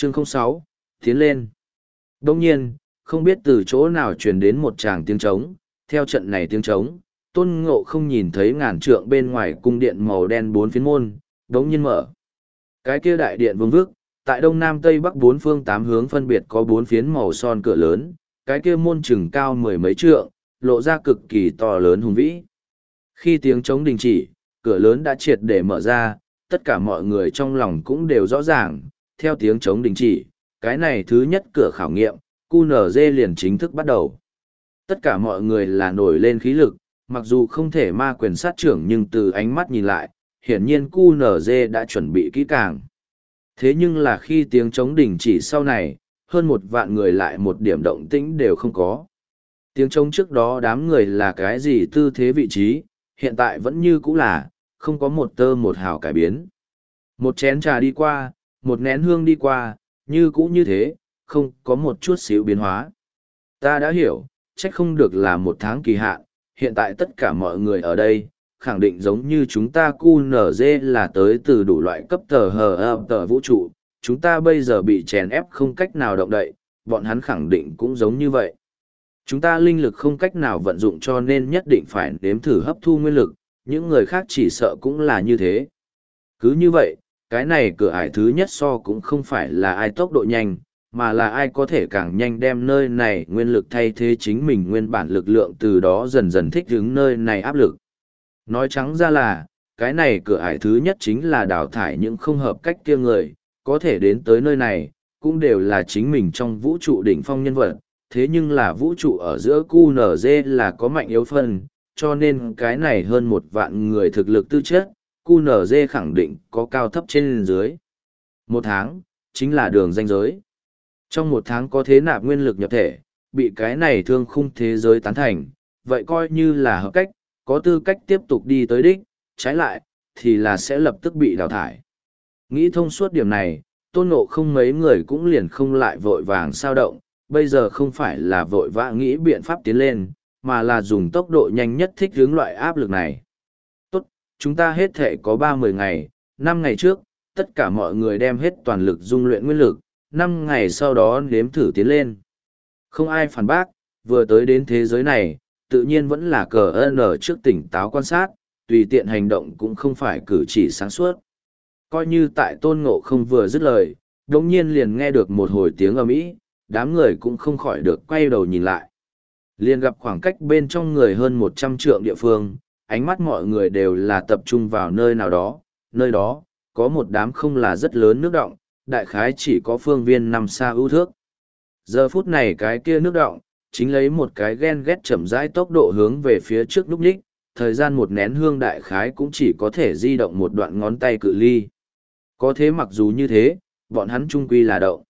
Chương 06, tiến lên. Đông nhiên, không biết từ chỗ nào truyền đến một tràng tiếng trống, theo trận này tiếng trống, Tôn Ngộ không nhìn thấy ngàn trượng bên ngoài cung điện màu đen bốn phiến môn, đống nhiên mở. Cái kia đại điện vương vức, tại đông nam tây bắc bốn phương tám hướng phân biệt có bốn phiến màu son cửa lớn, cái kia môn chừng cao mười mấy trượng, lộ ra cực kỳ to lớn hùng vĩ. Khi tiếng trống đình chỉ, cửa lớn đã triệt để mở ra, tất cả mọi người trong lòng cũng đều rõ ràng, theo tiếng trống đình chỉ, cái này thứ nhất cửa khảo nghiệm, QNZ liền chính thức bắt đầu. Tất cả mọi người là nổi lên khí lực, mặc dù không thể ma quyền sát trưởng nhưng từ ánh mắt nhìn lại, hiển nhiên QNZ đã chuẩn bị kỹ càng. Thế nhưng là khi tiếng trống đình chỉ sau này, hơn 1 vạn người lại một điểm động tĩnh đều không có. Tiếng trống trước đó đám người là cái gì tư thế vị trí, hiện tại vẫn như cũ là, không có một tơ một hào cải biến. Một chén trà đi qua, một nén hương đi qua, như cũ như thế, không có một chút xíu biến hóa. Ta đã hiểu, trách không được là 1 tháng kỳ hạn, hiện tại tất cả mọi người ở đây, khẳng định giống như chúng ta QNZ là tới từ đủ loại cấp tờ vũ trụ, chúng ta bây giờ bị chèn ép không cách nào động đậy, bọn hắn khẳng định cũng giống như vậy. Chúng ta linh lực không cách nào vận dụng cho nên nhất định phải nếm thử hấp thu nguyên lực, những người khác chỉ sợ cũng là như thế. Cứ như vậy, cái này cửa ải thứ nhất so cũng không phải là ai tốc độ nhanh, mà là ai có thể càng nhanh đem nơi này nguyên lực thay thế chính mình nguyên bản lực lượng từ đó dần dần thích ứng nơi này áp lực. Nói trắng ra là, cái này cửa ải thứ nhất chính là đào thải những không hợp cách kia người, có thể đến tới nơi này, cũng đều là chính mình trong vũ trụ đỉnh phong nhân vật, thế nhưng là vũ trụ ở giữa QNZ là có mạnh yếu phân, cho nên cái này hơn 1 vạn người thực lực tư chất, QNZ khẳng định có cao thấp trên dưới. 1 tháng, chính là đường ranh giới. Trong 1 tháng có thế nạp nguyên lực nhập thể, bị cái này thương khung thế giới tán thành, vậy coi như là hợp cách, có tư cách tiếp tục đi tới đích, trái lại, thì là sẽ lập tức bị đào thải. Nghĩ thông suốt điểm này, Tôn Ngộ không mấy người cũng liền không lại vội vàng sao động, bây giờ không phải là vội vã nghĩ biện pháp tiến lên, mà là dùng tốc độ nhanh nhất thích hướng loại áp lực này. Tốt, chúng ta hết thể có 30 ngày, 5 ngày trước, tất cả mọi người đem hết toàn lực dung luyện nguyên lực, 5 ngày sau đó nếm thử tiến lên. Không ai phản bác, vừa tới đến thế giới này, tự nhiên vẫn là cờ n trước tỉnh táo quan sát, tùy tiện hành động cũng không phải cử chỉ sáng suốt. Coi như tại Tôn Ngộ không vừa dứt lời, đồng nhiên liền nghe được một hồi tiếng ầm ĩ, đám người cũng không khỏi được quay đầu nhìn lại. Liền gặp khoảng cách bên trong người hơn 100 trượng địa phương, ánh mắt mọi người đều là tập trung vào nơi nào đó, nơi đó, có một đám không là rất lớn nước động, đại khái chỉ có phương viên 5 xa ưu thước. Giờ phút này cái kia nước động, chính lấy một cái ghen ghét chậm rãi tốc độ hướng về phía trước núp ních, thời gian một nén hương đại khái cũng chỉ có thể di động một đoạn ngón tay cự ly. Có thế mặc dù như thế, bọn hắn trung quy là động.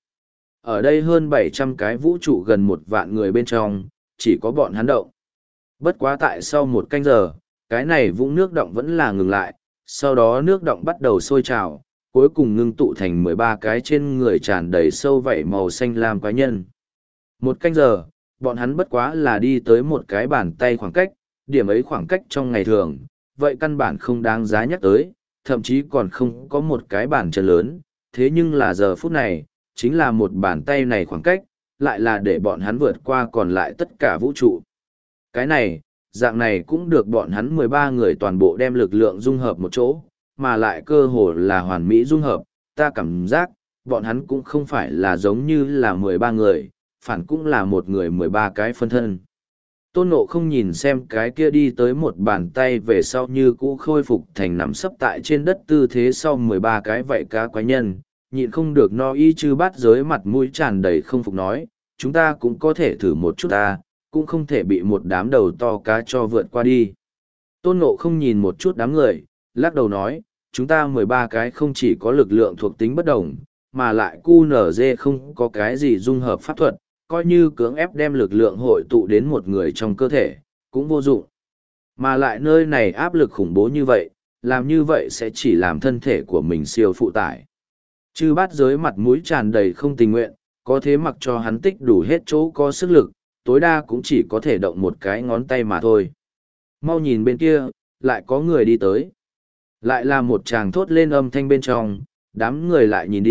Ở đây hơn 700 cái vũ trụ gần 1 vạn người bên trong, chỉ có bọn hắn động. Bất quá tại sau 1 canh giờ, cái này vũng nước động vẫn là ngừng lại, sau đó nước động bắt đầu sôi trào, cuối cùng ngưng tụ thành 13 cái trên người tràn đầy sâu vảy màu xanh lam quái nhân. 1 canh giờ, bọn hắn bất quá là đi tới một cái bàn tay khoảng cách, điểm ấy khoảng cách trong ngày thường, vậy căn bản không đáng giá nhắc tới, thậm chí còn không có một cái bàn chân lớn, thế nhưng là giờ phút này, chính là một bàn tay này khoảng cách, lại là để bọn hắn vượt qua còn lại tất cả vũ trụ. Cái này, dạng này cũng được bọn hắn 13 người toàn bộ đem lực lượng dung hợp một chỗ, mà lại cơ hồ là hoàn mỹ dung hợp, ta cảm giác, bọn hắn cũng không phải là giống như là 13 người, phản cũng là một người 13 cái phân thân. Tôn Ngộ không nhìn xem cái kia đi tới một bàn tay về sau như cũ khôi phục thành nằm sấp tại trên đất tư thế sau 13 cái vậy cá quái nhân, nhịn không được no y chư bát giới mặt mũi tràn đầy không phục nói, chúng ta cũng có thể thử một chút ta, cũng không thể bị một đám đầu to cá cho vượt qua đi. Tôn Ngộ không nhìn một chút đám người, lắc đầu nói, chúng ta 13 cái không chỉ có lực lượng thuộc tính bất đồng, mà lại QNZ không có cái gì dung hợp pháp thuật, coi như cưỡng ép đem lực lượng hội tụ đến một người trong cơ thể, cũng vô dụng. Mà lại nơi này áp lực khủng bố như vậy, làm như vậy sẽ chỉ làm thân thể của mình siêu phụ tải. Chư bát giới mặt mũi tràn đầy không tình nguyện, có thế mặc cho hắn tích đủ hết chỗ có sức lực, tối đa cũng chỉ có thể động một cái ngón tay mà thôi. Mau nhìn bên kia, lại có người đi tới. Lại là một chàng thốt lên âm thanh bên trong, đám người lại nhìn đi,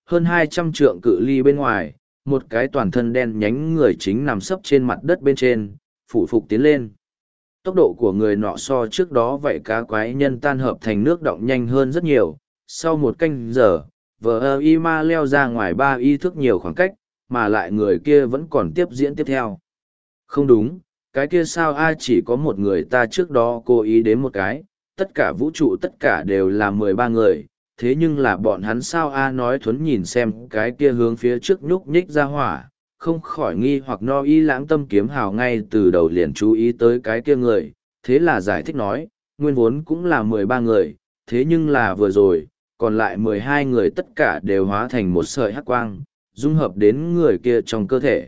hơn 200 trượng cự ly bên ngoài, một cái toàn thân đen nhánh người chính nằm sấp trên mặt đất bên trên, phủ phục tiến lên. Tốc độ của người nọ so trước đó vậy cá quái nhân tan hợp thành nước động nhanh hơn rất nhiều. Sau một canh giờ, vờ y ma leo ra ngoài 3 y thước nhiều khoảng cách, mà lại người kia vẫn còn tiếp diễn tiếp theo. Không đúng, cái kia sao ai chỉ có một người, ta trước đó cố ý đến một cái, tất cả vũ trụ tất cả đều là 13 người, thế nhưng là bọn hắn sao a nói thuấn nhìn xem cái kia hướng phía trước nhúc nhích ra hỏa, không khỏi nghi hoặc no y lãng tâm kiếm hào ngay từ đầu liền chú ý tới cái kia người, thế là giải thích nói, nguyên vốn cũng là 13 người, thế nhưng là vừa rồi, còn lại 12 người tất cả đều hóa thành một sợi hắc quang, dung hợp đến người kia trong cơ thể.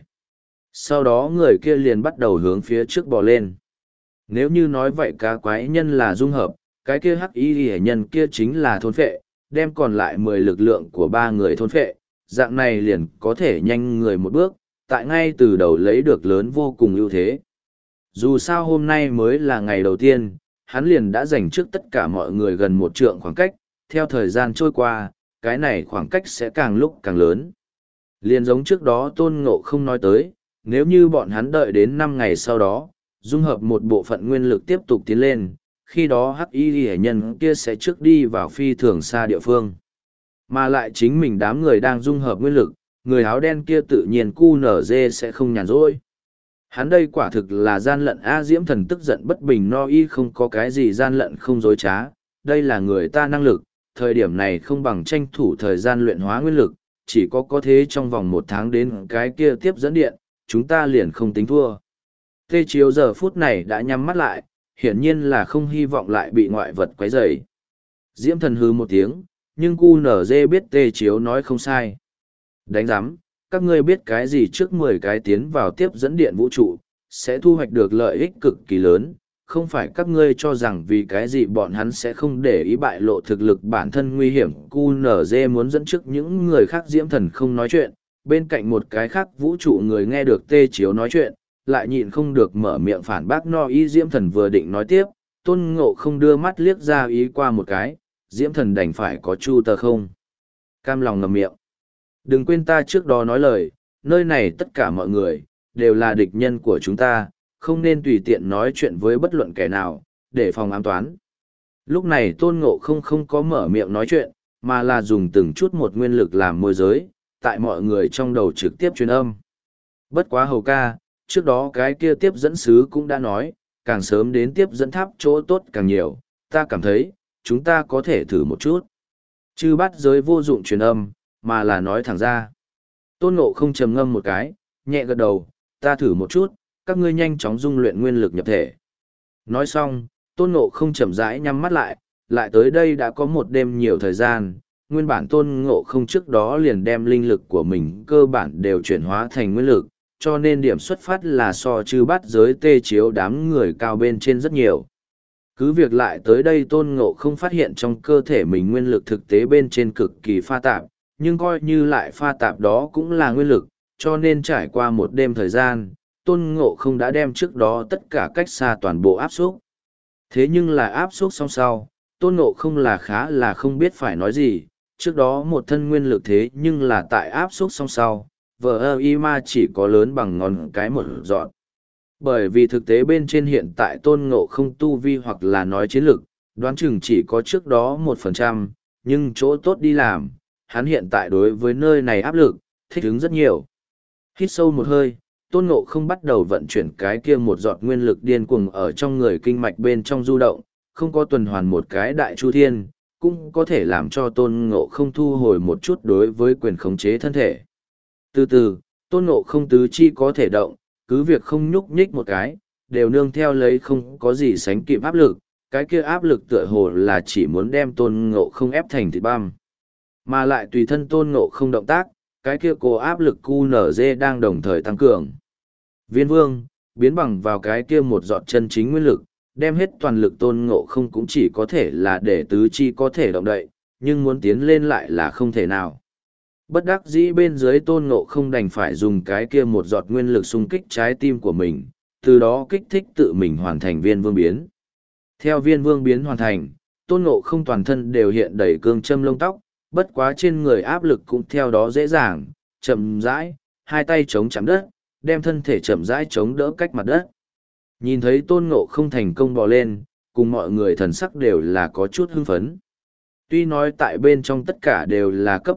Sau đó người kia liền bắt đầu hướng phía trước bò lên. Nếu như nói vậy cá quái nhân là dung hợp, cái kia hắc y hệ nhân kia chính là thôn phệ, đem còn lại 10 lực lượng của 3 người thôn phệ, dạng này liền có thể nhanh người một bước, tại ngay từ đầu lấy được lớn vô cùng ưu thế. Dù sao hôm nay mới là ngày đầu tiên, hắn liền đã giành trước tất cả mọi người gần 1 trượng khoảng cách, theo thời gian trôi qua, cái này khoảng cách sẽ càng lúc càng lớn. Liền giống trước đó Tôn Ngộ không nói tới, nếu như bọn hắn đợi đến 5 ngày sau đó, dung hợp một bộ phận nguyên lực tiếp tục tiến lên, khi đó hắc y hệ nhân kia sẽ trước đi vào phi thường xa địa phương. Mà lại chính mình đám người đang dung hợp nguyên lực, người áo đen kia tự nhiên cu nở dê sẽ không nhàn rỗi. Hắn đây quả thực là gian lận A. Diễm Thần tức giận bất bình, no y không có cái gì gian lận không dối trá, đây là người ta năng lực, thời điểm này không bằng tranh thủ thời gian luyện hóa nguyên lực, chỉ có thế trong vòng 1 tháng đến cái kia tiếp dẫn điện, chúng ta liền không tính thua. Tê Chiếu giờ phút này đã nhắm mắt lại, hiển nhiên là không hy vọng lại bị ngoại vật quấy rầy. Diễm Thần hừ một tiếng, nhưng cu nở dê biết Tê Chiếu nói không sai. Đánh giám, các ngươi biết cái gì trước 10 cái tiến vào tiếp dẫn điện vũ trụ, sẽ thu hoạch được lợi ích cực kỳ lớn, không phải các ngươi cho rằng vì cái gì bọn hắn sẽ không để ý bại lộ thực lực bản thân nguy hiểm. QNZ muốn dẫn trước những người khác. Diễm Thần không nói chuyện, bên cạnh một cái khác vũ trụ người nghe được Tê Chiếu nói chuyện, lại nhịn không được mở miệng phản bác no ý. Diễm Thần vừa định nói tiếp, Tôn Ngộ không đưa mắt liếc ra ý qua một cái, Diễm Thần đành phải có chu tờ không cam lòng ngậm miệng. Đừng quên ta trước đó nói lời, nơi này tất cả mọi người, đều là địch nhân của chúng ta, không nên tùy tiện nói chuyện với bất luận kẻ nào, để phòng ám toán. Lúc này Tôn Ngộ không có mở miệng nói chuyện, mà là dùng từng chút một nguyên lực làm môi giới, tại mọi người trong đầu trực tiếp truyền âm. Bất quá hầu ca, trước đó cái kia tiếp dẫn sứ cũng đã nói, càng sớm đến tiếp dẫn tháp chỗ tốt càng nhiều, ta cảm thấy, chúng ta có thể thử một chút. Chư bắt giới vô dụng truyền âm, mà là nói thẳng ra. Tôn Ngộ không trầm ngâm một cái, nhẹ gật đầu, ta thử một chút, các ngươi nhanh chóng dung luyện nguyên lực nhập thể. Nói xong, Tôn Ngộ không chậm rãi nhắm mắt lại tới đây đã có một đêm nhiều thời gian, nguyên bản Tôn Ngộ không trước đó liền đem linh lực của mình cơ bản đều chuyển hóa thành nguyên lực, cho nên điểm xuất phát là so chư bắt giới Tê Chiếu đám người cao bên trên rất nhiều. Cứ việc lại tới đây Tôn Ngộ không phát hiện trong cơ thể mình nguyên lực thực tế bên trên cực kỳ pha tạp, nhưng coi như lại pha tạp đó cũng là nguyên lực, cho nên trải qua một đêm thời gian, Tôn Ngộ không đã đem trước đó tất cả cách xa toàn bộ áp xúc. Thế nhưng là áp xúc xong sau, Tôn Ngộ không là khá là không biết phải nói gì, trước đó một thân nguyên lực thế nhưng là tại áp xúc xong sau, vờ y ma chỉ có lớn bằng ngón cái một dọn. Bởi vì thực tế bên trên hiện tại Tôn Ngộ không tu vi hoặc là nói chiến lực, đoán chừng chỉ có trước đó 1%, nhưng chỗ tốt đi làm, hắn hiện tại đối với nơi này áp lực, thích ứng rất nhiều. Hít sâu một hơi, Tôn Ngộ không bắt đầu vận chuyển cái kia một giọt nguyên lực điên cuồng ở trong người kinh mạch bên trong du động, không có tuần hoàn một cái đại chu thiên, cũng có thể làm cho Tôn Ngộ không thu hồi một chút đối với quyền khống chế thân thể. Từ từ, Tôn Ngộ không tứ chi có thể động, cứ việc không nhúc nhích một cái, đều nương theo lấy không có gì sánh kịp áp lực, cái kia áp lực tựa hồ là chỉ muốn đem Tôn Ngộ không ép thành thịt băm. Mà lại tùy thân Tôn Ngộ không động tác, cái kia cố áp lực QNZ đang đồng thời tăng cường. Viên Vương, biến bằng vào cái kia một giọt chân chính nguyên lực, đem hết toàn lực Tôn Ngộ không cũng chỉ có thể là để tứ chi có thể động đậy, nhưng muốn tiến lên lại là không thể nào. Bất đắc dĩ bên dưới Tôn Ngộ không đành phải dùng cái kia một giọt nguyên lực xung kích trái tim của mình, từ đó kích thích tự mình hoàn thành Viên Vương biến. Theo Viên Vương biến hoàn thành, Tôn Ngộ không toàn thân đều hiện đầy cương châm lông tóc, Bất quá trên người áp lực cũng theo đó dễ dàng, chậm rãi, hai tay chống chạm đất, đem thân thể chậm rãi chống đỡ cách mặt đất. Nhìn thấy Tôn Ngộ không thành công bò lên, cùng mọi người thần sắc đều là có chút hưng phấn. Tuy nói tại bên trong tất cả đều là cấp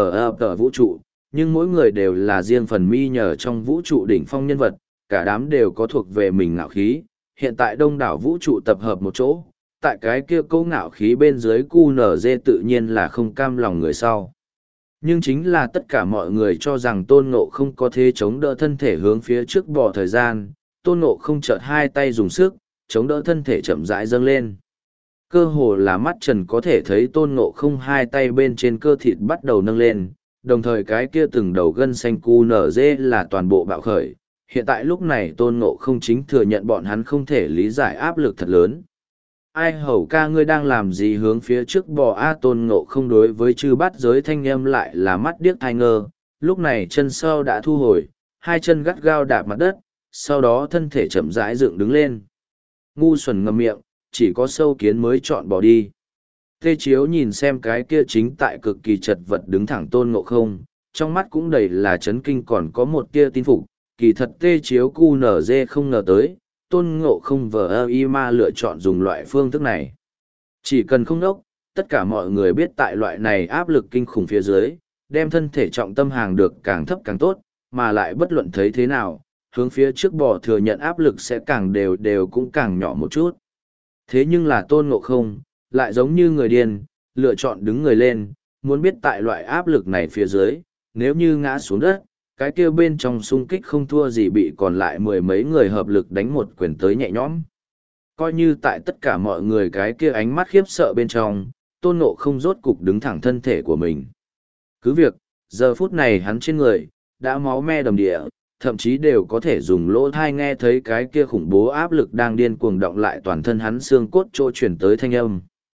tờ vũ trụ, nhưng mỗi người đều là riêng phần mi nhờ trong vũ trụ đỉnh phong nhân vật, cả đám đều có thuộc về mình ngạo khí. Hiện tại đông đảo vũ trụ tập hợp một chỗ, tại cái kia câu ngạo khí bên dưới QNZ tự nhiên là không cam lòng người sau. Nhưng chính là tất cả mọi người cho rằng Tôn Ngộ không có thế chống đỡ thân thể hướng phía trước bò thời gian, Tôn Ngộ không chợt hai tay dùng sức, chống đỡ thân thể chậm rãi dâng lên. Cơ hồ là mắt trần có thể thấy Tôn Ngộ không hai tay bên trên cơ thịt bắt đầu nâng lên, đồng thời cái kia từng đầu gân xanh QNZ là toàn bộ bạo khởi. Hiện tại lúc này Tôn Ngộ không chính thừa nhận bọn hắn không thể lý giải áp lực thật lớn. Ai hầu ca ngươi đang làm gì hướng phía trước bò a Tôn Ngộ không đối với chư bát giới thanh âm lại là mắt điếc thai ngơ, lúc này chân sau đã thu hồi, hai chân gắt gao đạp mặt đất, sau đó thân thể chậm rãi dựng đứng lên. Ngu xuẩn ngậm miệng, chỉ có sâu kiến mới chọn bỏ đi. Tê Chiếu nhìn xem cái kia chính tại cực kỳ chật vật đứng thẳng Tôn Ngộ không, trong mắt cũng đầy là chấn kinh còn có một tia tin phục, kỳ thật Tê Chiếu cu nở dê không ngờ tới, Tôn Ngộ không vờ y ma lựa chọn dùng loại phương thức này. Chỉ cần không đốc, tất cả mọi người biết tại loại này áp lực kinh khủng phía dưới, đem thân thể trọng tâm hàng được càng thấp càng tốt, mà lại bất luận thấy thế nào, hướng phía trước bò thừa nhận áp lực sẽ càng đều đều cũng càng nhỏ một chút. Thế nhưng là Tôn Ngộ không, lại giống như người điên, lựa chọn đứng người lên, muốn biết tại loại áp lực này phía dưới, nếu như ngã xuống đất, cái kia bên trong xung kích không thua gì bị còn lại mười mấy người hợp lực đánh một quyền tới nhẹ nhõm. Coi như tại tất cả mọi người cái kia ánh mắt khiếp sợ bên trong, Tôn Ngộ không rốt cục đứng thẳng thân thể của mình. Cứ việc, giờ phút này hắn trên người, đã máu me đầm địa, thậm chí đều có thể dùng lỗ thai nghe thấy cái kia khủng bố áp lực đang điên cuồng động lại toàn thân hắn xương cốt trô chuyển tới thanh âm.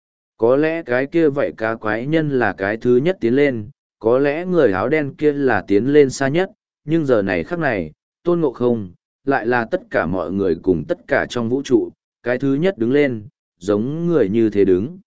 Có lẽ cái kia vậy cá quái nhân là cái thứ nhất tiến lên, có lẽ người áo đen kia là tiến lên xa nhất, nhưng giờ này khắc này, Tôn Ngộ không, lại là tất cả mọi người cùng tất cả trong vũ trụ, cái thứ nhất đứng lên, giống người như thế đứng.